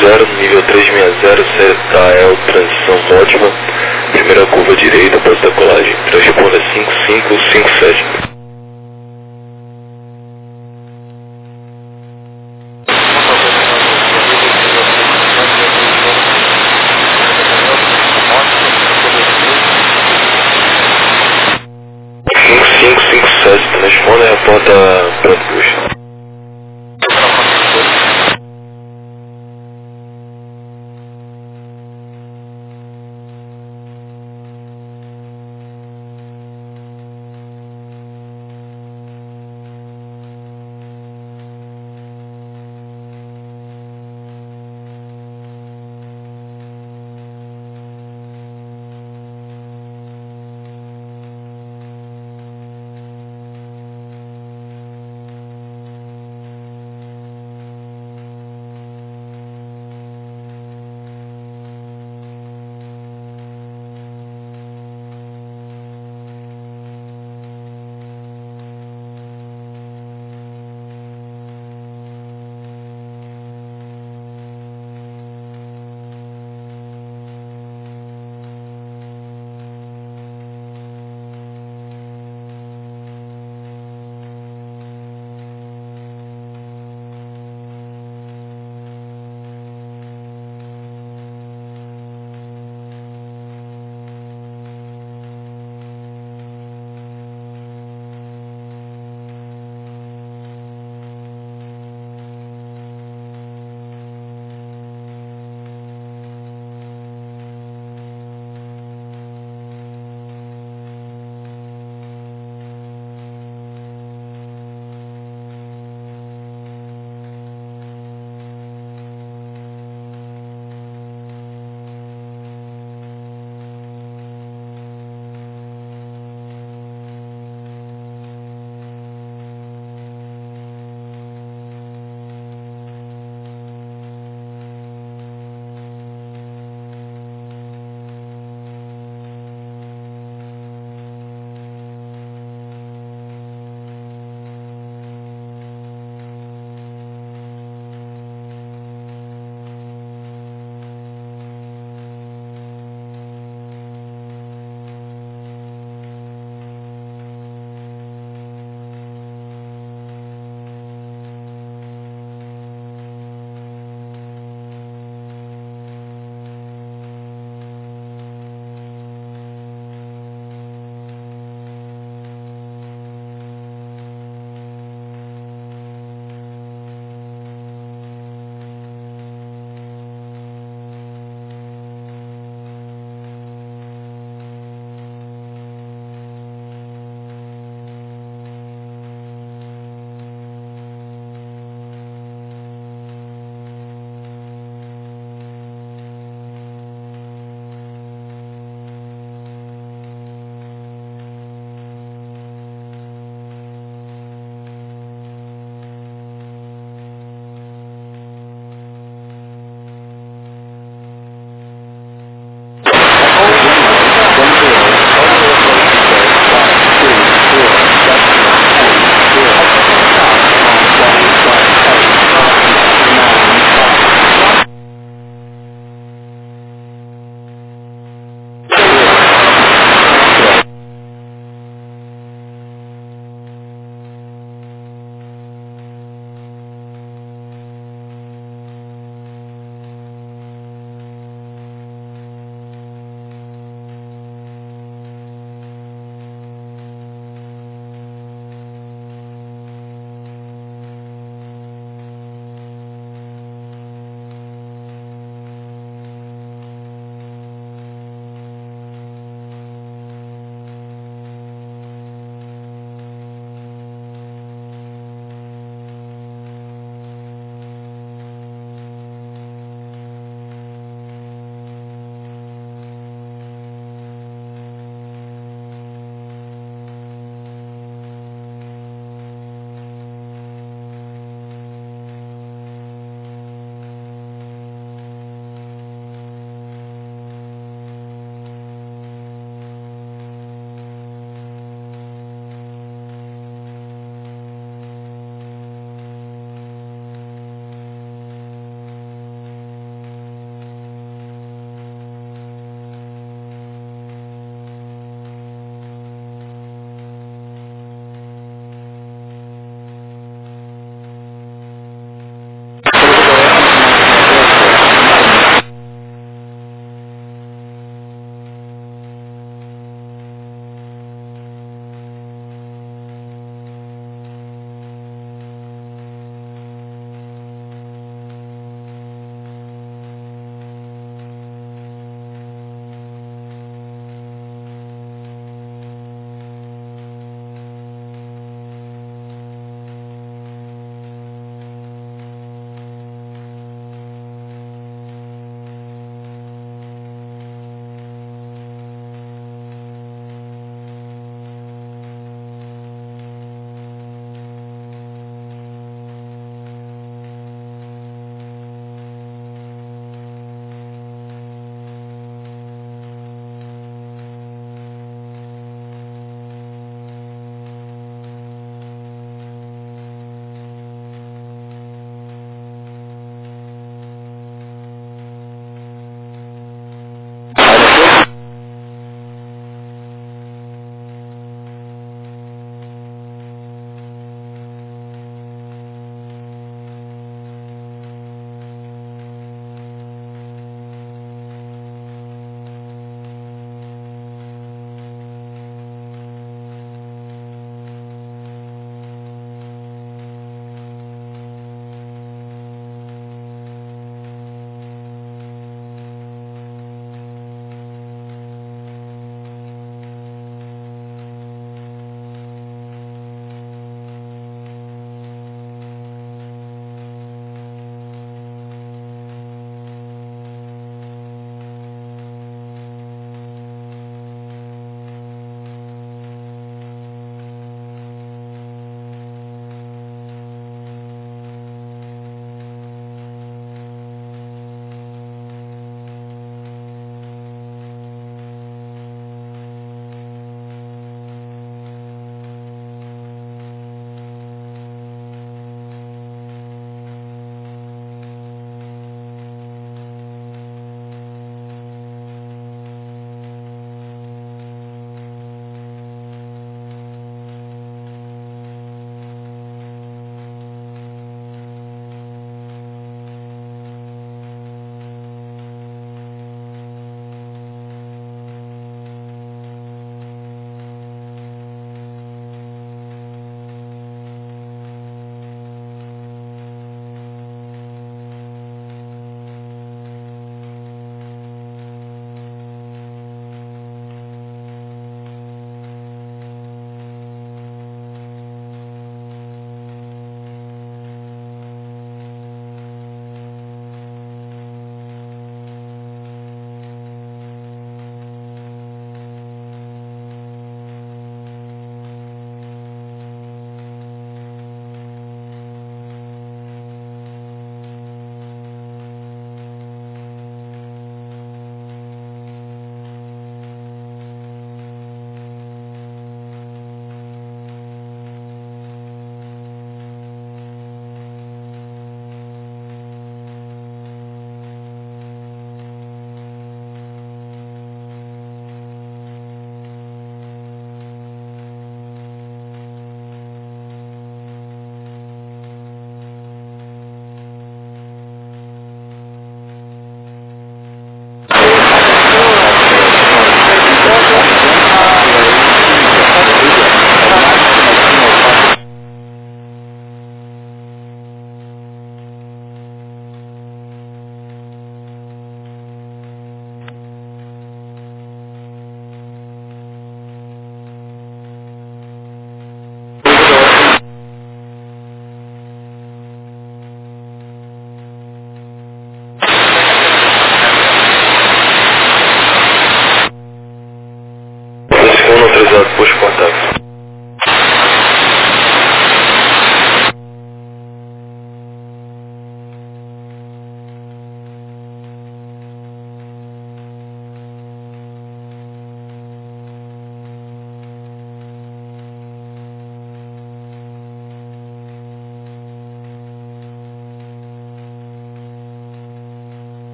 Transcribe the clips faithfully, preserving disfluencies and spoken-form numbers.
zero, nível três seis zero, Setael, transição ótima, primeira curva direita, após da colagem, transponda cinco cinco cinco sete. cinco cinco cinco sete, transponda e reporta pronto push.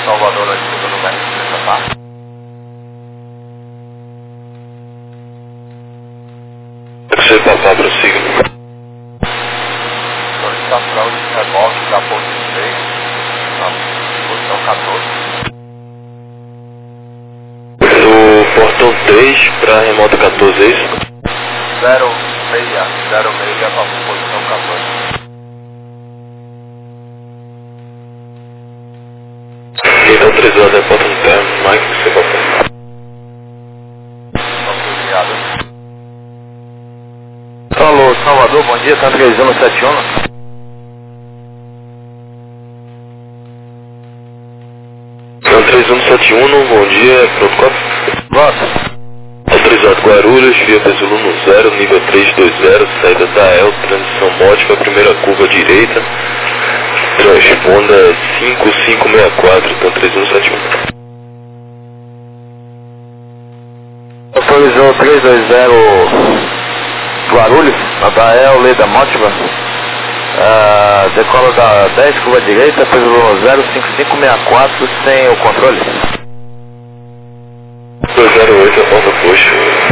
Salvador, aqui do lugar de Santa Paz. Você papá, prossiga. Solicitação de reboque da Porto seis, na posição quatorze. Do portão três para remota quatorze, é isso? zero seis, zero seis para posição quatorze. Então três horas é porta no terra, Mike, você papá. Obrigado. Alô, Salvador, bom dia, tá três um sete um. Então três um sete um, bom dia, pronto, quatro. Bota. Autorizado Guarulhos, via Zulu no zero, nível três dois zero, saída da E L, transição módica, primeira curva direita, transponda cinco cinco seis quatro, então três um sete um. Autorizou três dois zero Guarulhos, na da E L, Leda Mótiva. Uh, decola da dez, curva direita, pelo zero cinco cinco seis quatro, sem o controle. dois zero oito, a porta puxa.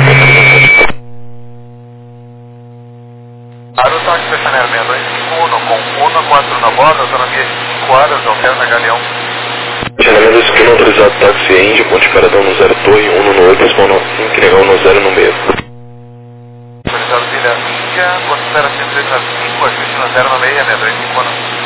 Aerotáxi Peçanel seis dois cinco um, com um quatro na borda, autonomia de cinco horas, alterna Galeão. Chanamento esquina autorizado táxi Índia, ponte paradão no zero torre, um no oito, spawn cinco, legal no zero no meio. Autorizado Vila Índia, considera cento e três a cinco, ajuste no zero no meio, seis dois cinco um.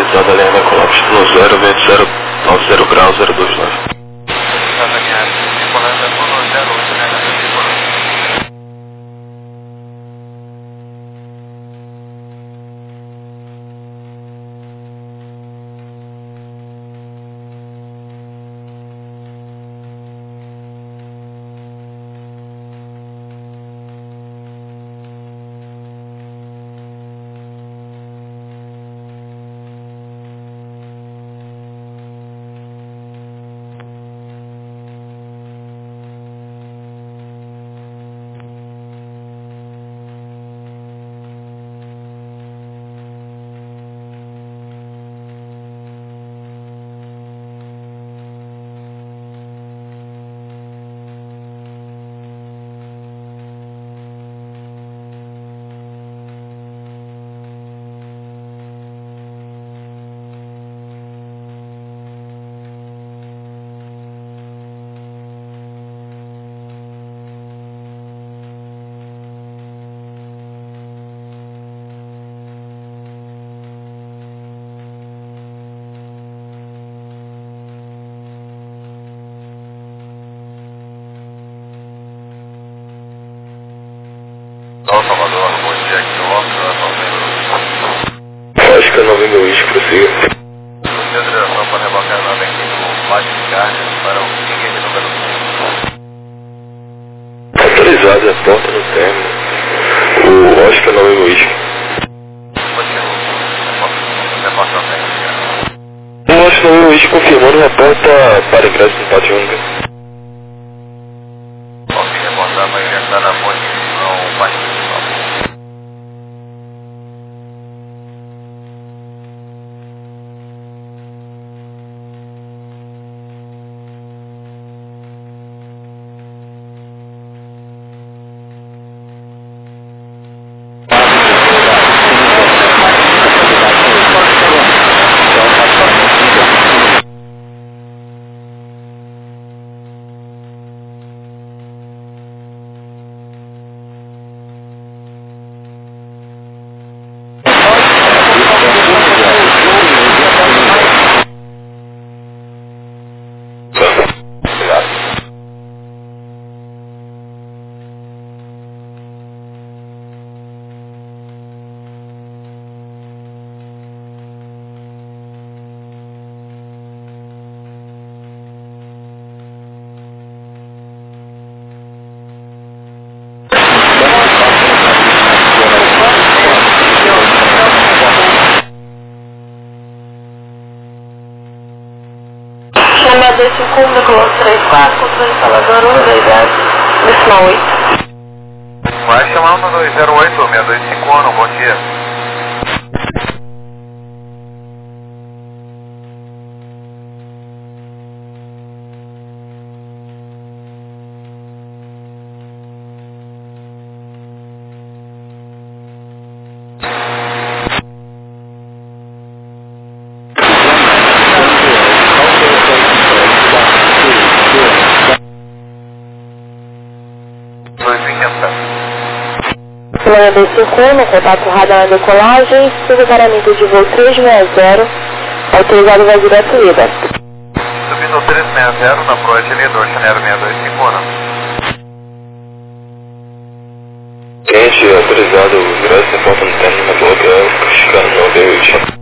Autorizado a linha decolagem no zero, vento zero nove zero grau, zero dois nove. Autorizado a linha decolagem no zero oito, né? São Salvador, bom dia, aqui no Oscar, Acho que eu não vi meu isco, prossiga. Procedeu direção para rebocar na aqui do Mate de Carne para o King número cinco. Autorizado a porta no término. O Oscar não vi meu isco. Continua. Reportação técnica. O Oscar não vi meu isco confirmando a porta para ingresso no pátio único. Ok, reportar para ingressar na ponte não Pátio Principal. seis cinco um, decolou três quatro, controle instalador um dois zero, decimal oito. Vai chamar uma dois zero oito, seis dois cinco um, bom dia. dois cinquenta. seis dois cinco um, no contato radar na decolagem, secretariamento de voo três seis zero, autorizado vai direto ida. Subindo três seis zero na proa de Lidor, Chanero seis dois cinco um. Quente, autorizado o ingresso na porta no término na boca, Chicago nove oito.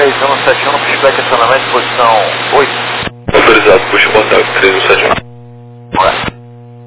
três um sete um no pushback acionamento, posição oito. Autorizado, puxa o contato, três um sete um. Ué.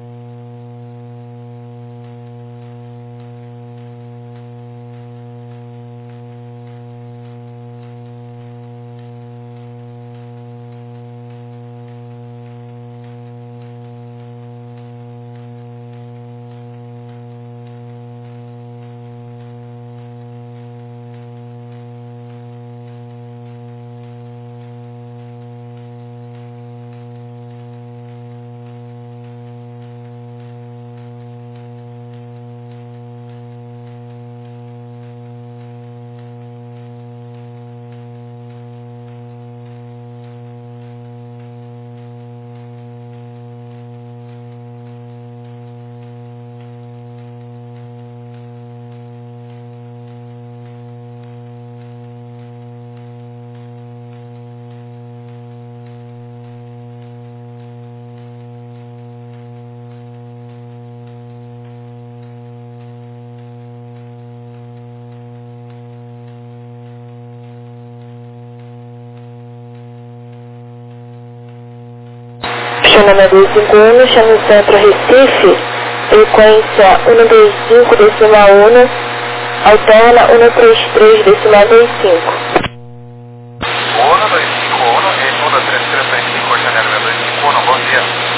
Chama dois cinco um, chama o centro Recife, frequência um dois cinco decimal um, alterna um três três decimal dois cinco. um dois cinco um, e um três três dois cinco, janela dois cinco um, bom dia.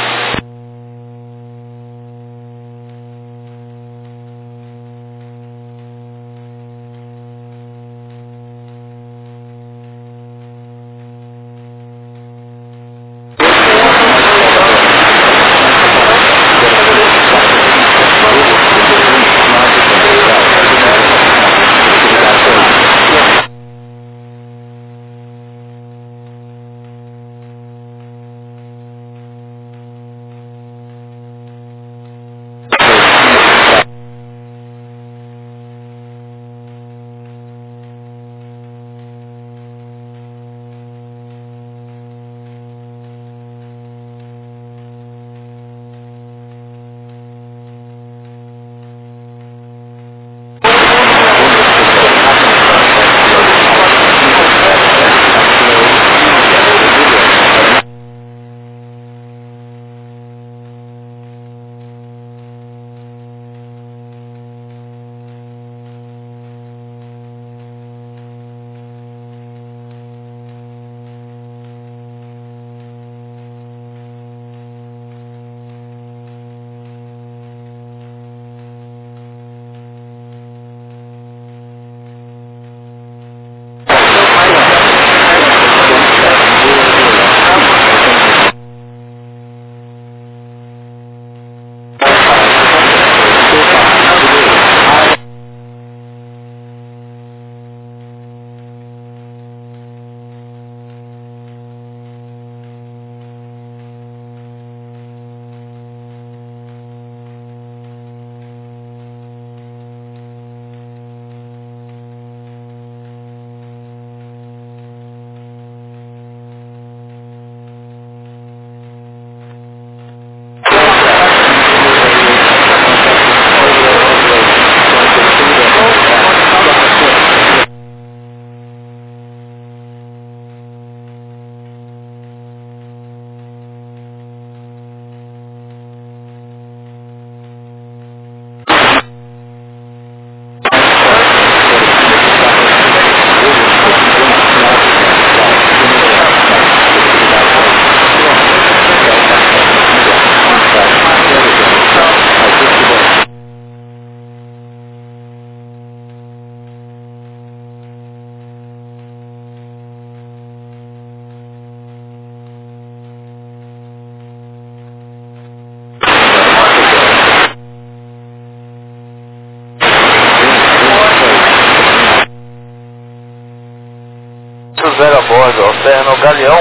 Zero a bordo, alterna o Galeão,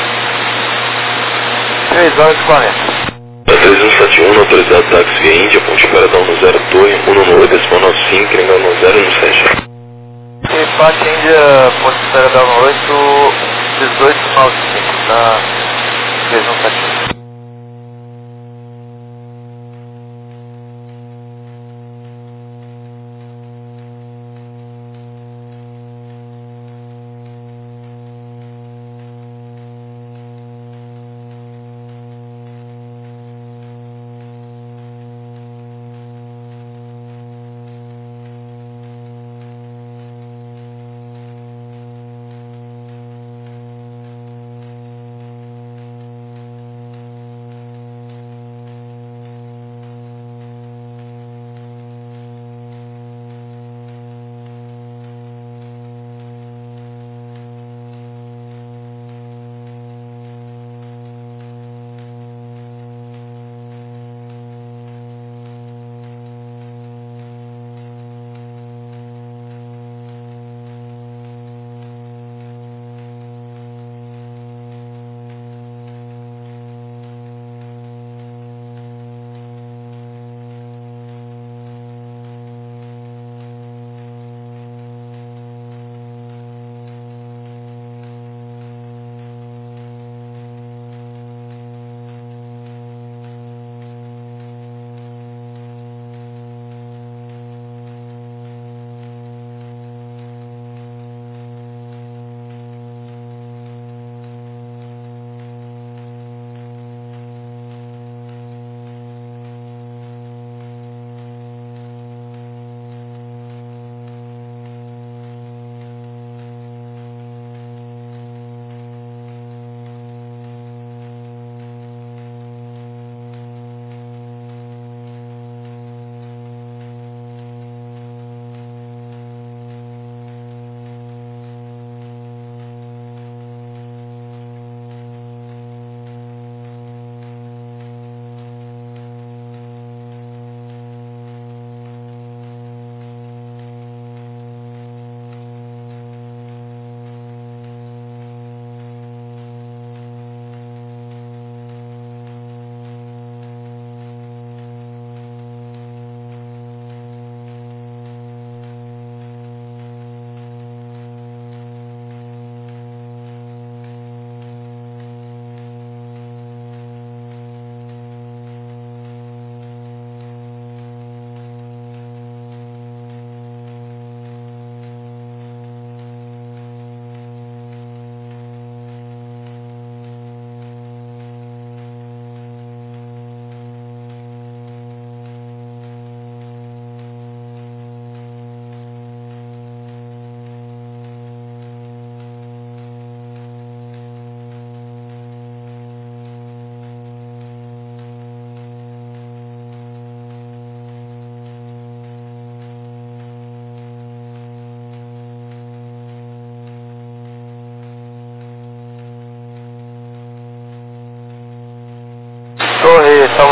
três horas e quarenta. três um sete um, autorizado táxi via Índia, ponte Paradão no zero Torre, um no oito, decimal nove cinco, Ringão no zero um sete. E Pati Índia, ponte Paradão no oito, dezoito noventa e cinco, na três um sete um.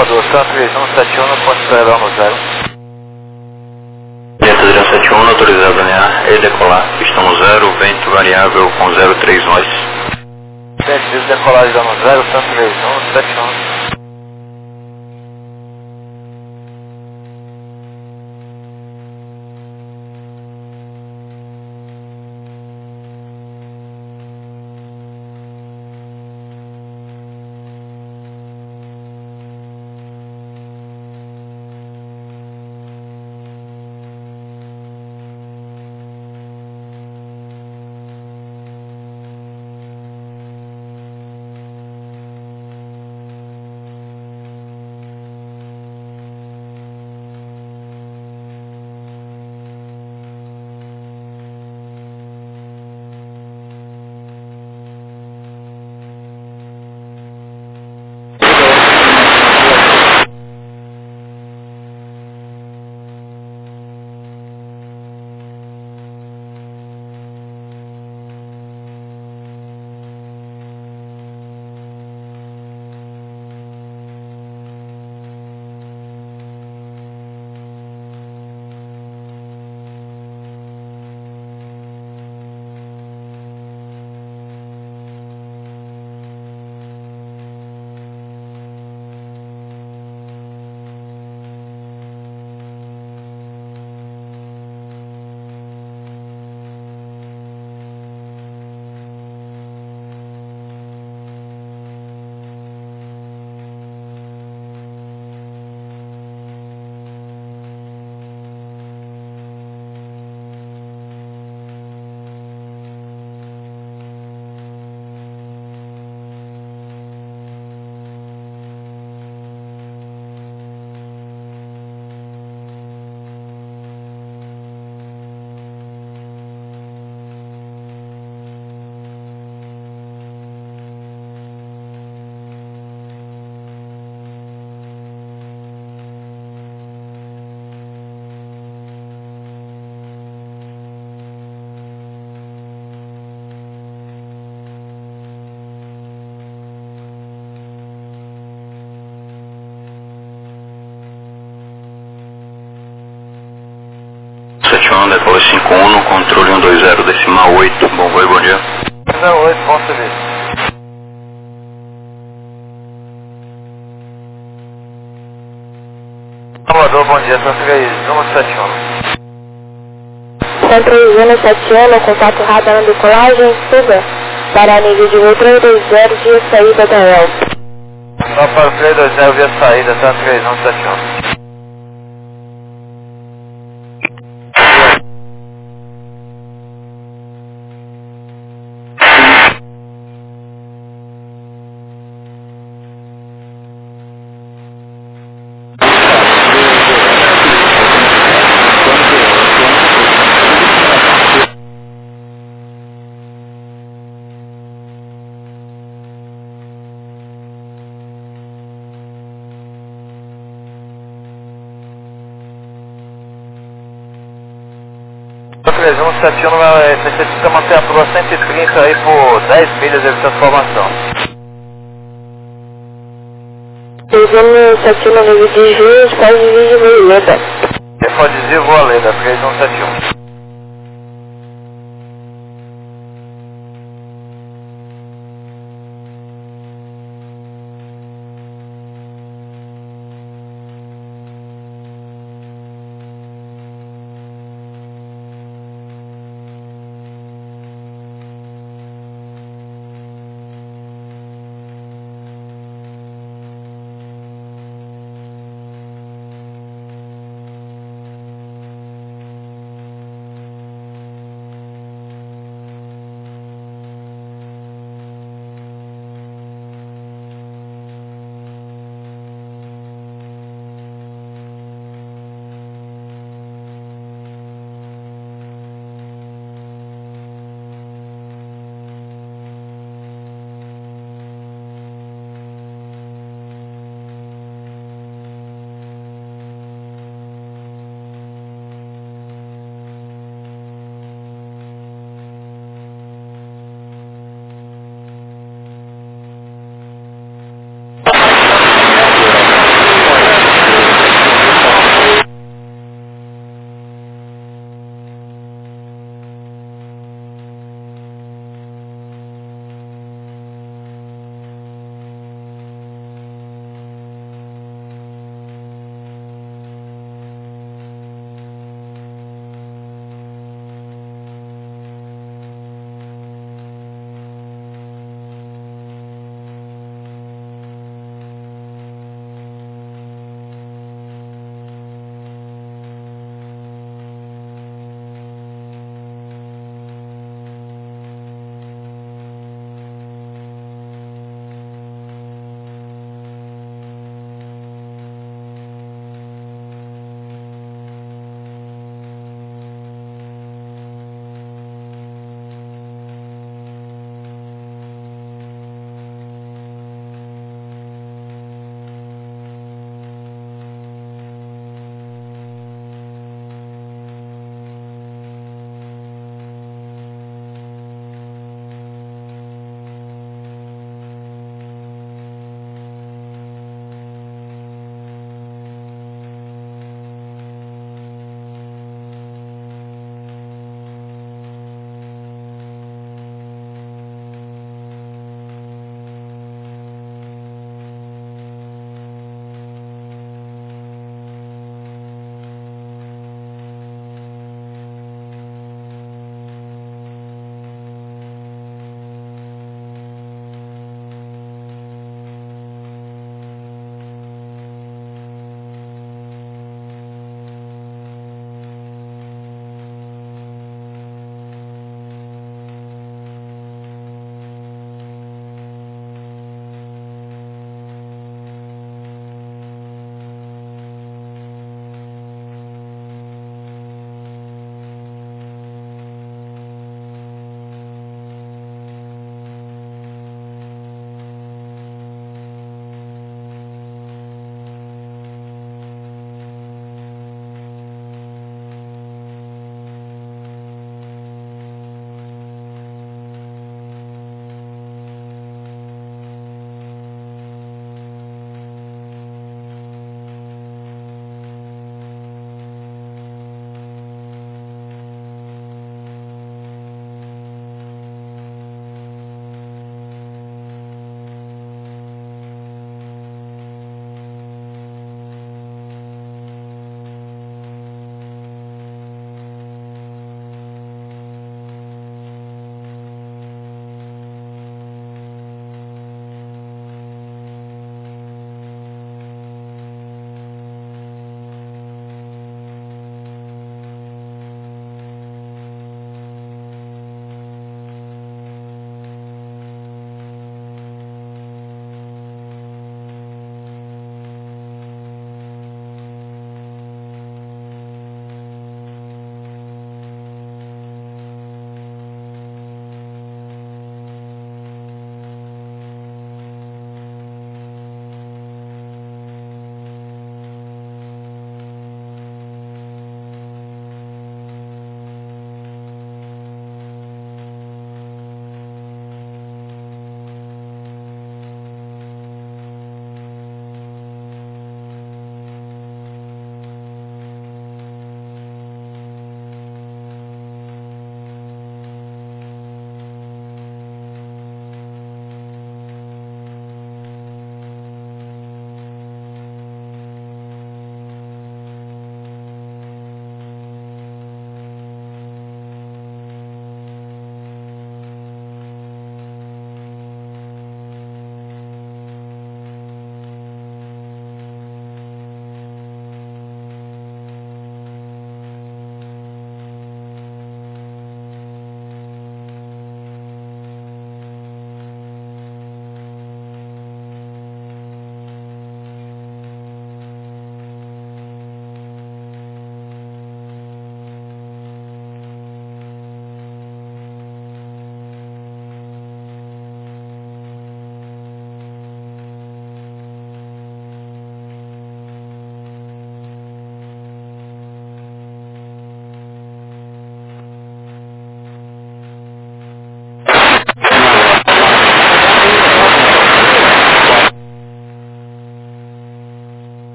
Salvador, Santa três um sete um, no ponto Israel no zero. Delta zero sete um, autorizado a alinhar e decolar. Pistão zero, vento variável com zero três nós. Sentido decolagem dando zero, Santa três um sete um. Decola cinco um, no controle um dois zero, decimal oito, bom voo, bom dia. zero oito, bom serviço. Salvador, bom dia, Santa três um sete um. Santa três um sete um, contato radar na decolagem, suba para nível de voo três dois zero, via saída da E L. Só para o três dois zero, via saída, Santa três um sete um. três um sete um necessita manter a prova cento e trinta aí por dez milhas de transformação. três um sete um, nível de Juiz, pode dirigir Leda. Você pode dizer, vou a Leda, três um sete um.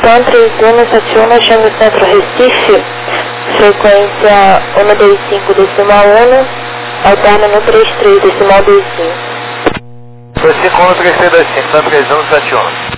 São três um sete um, chame Centro Recife, frequência um dois cinco decimal um, alterna no trinta e três decimal vinte e cinco. Foi cinco um três três dois cinco, São três um sete um.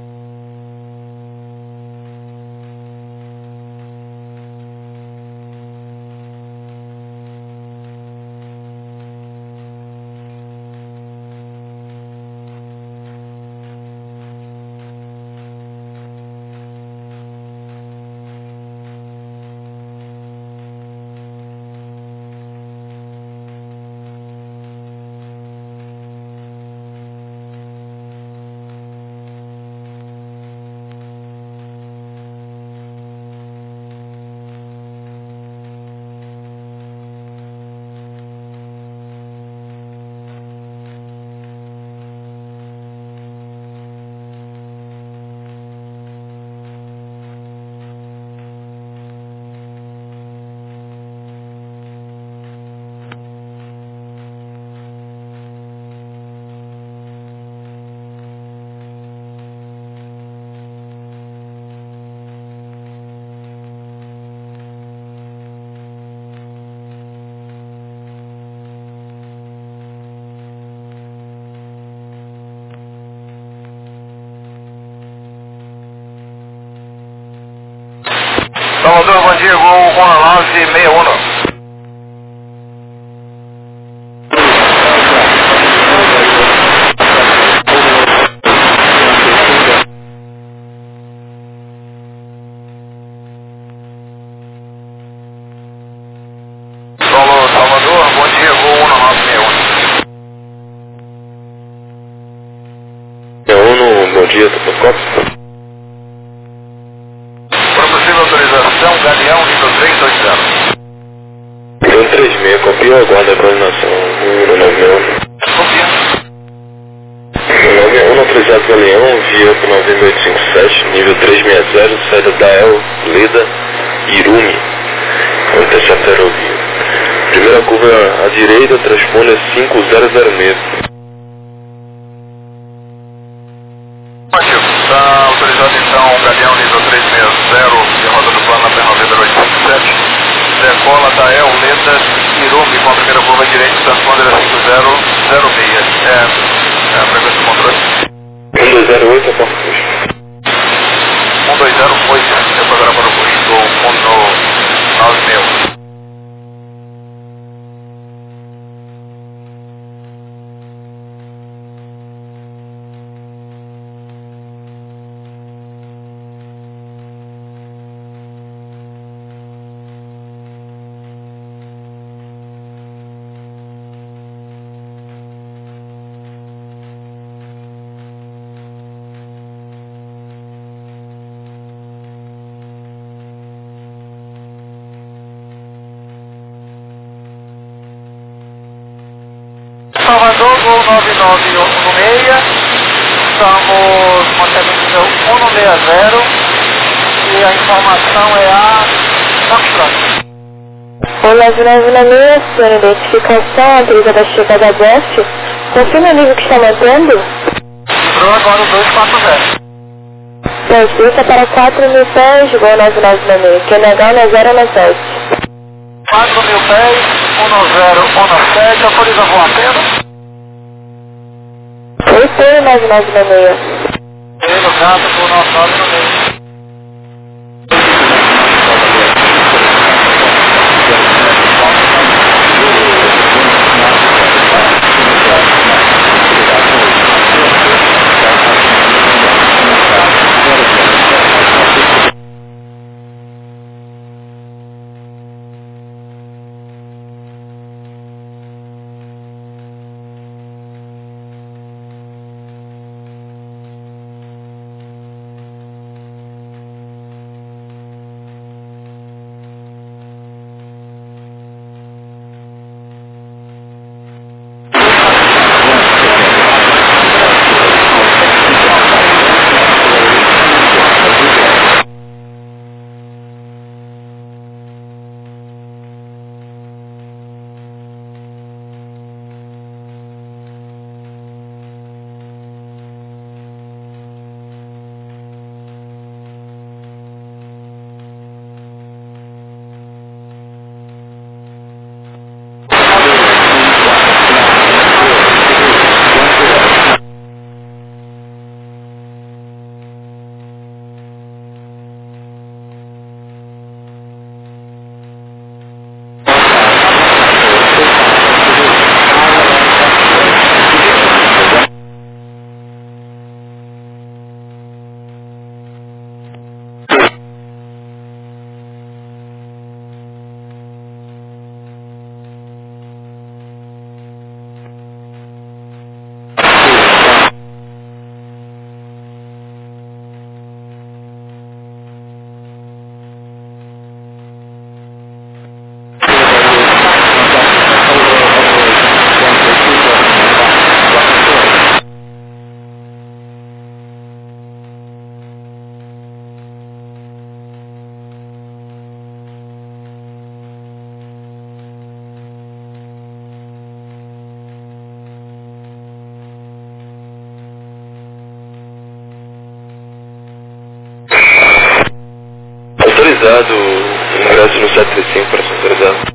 Salvador, bom dia, gol um nove seis um. Solo Salvador, bom dia, gol um nove seis um. Uno, bom dia, Topocop. Para possível autorização, Galeão, nível três dois zero. um três seis, copia ou aguarda a coordenação um nove um. Confia. Meu nome é um autorizado Galeão, via para nove oito cinco sete, nível trezentos e sessenta, saída da El, Leda, Irumi, com intercepto aerovia. Primeira curva à direita, transponder cinco zero zero seis. Está autorizado então, Galeão, nível três seis zero, de roda do plano na P nove zero oito cinco sete. Decola da El, Leda, Irumi, com a primeira curva à direita, transponder a cinco zero zero seis. É, é a frequência do controle. um dois zero oito, a porta custo. um dois zero oito, depois agora para o custo um nove seis. Salvador, gol nove nove um seis, estamos com a sequência um um seis zero e a informação é a Foxtrot. O nove nove seis, sua identificação, autoriza da chegada a Jeff, confirma o nível que está mantendo? Entrou agora o dois quatro zero. Transfita para quatro mil pés, gol nove nove seis, Q N H um zero um sete. quatro mil pés, um zero um sete, autoriza a voar apenas. Oi, nove nove seis. E no caso, por nove nove seis. autorizado, ingresso no sete três cinco, operação autorizada.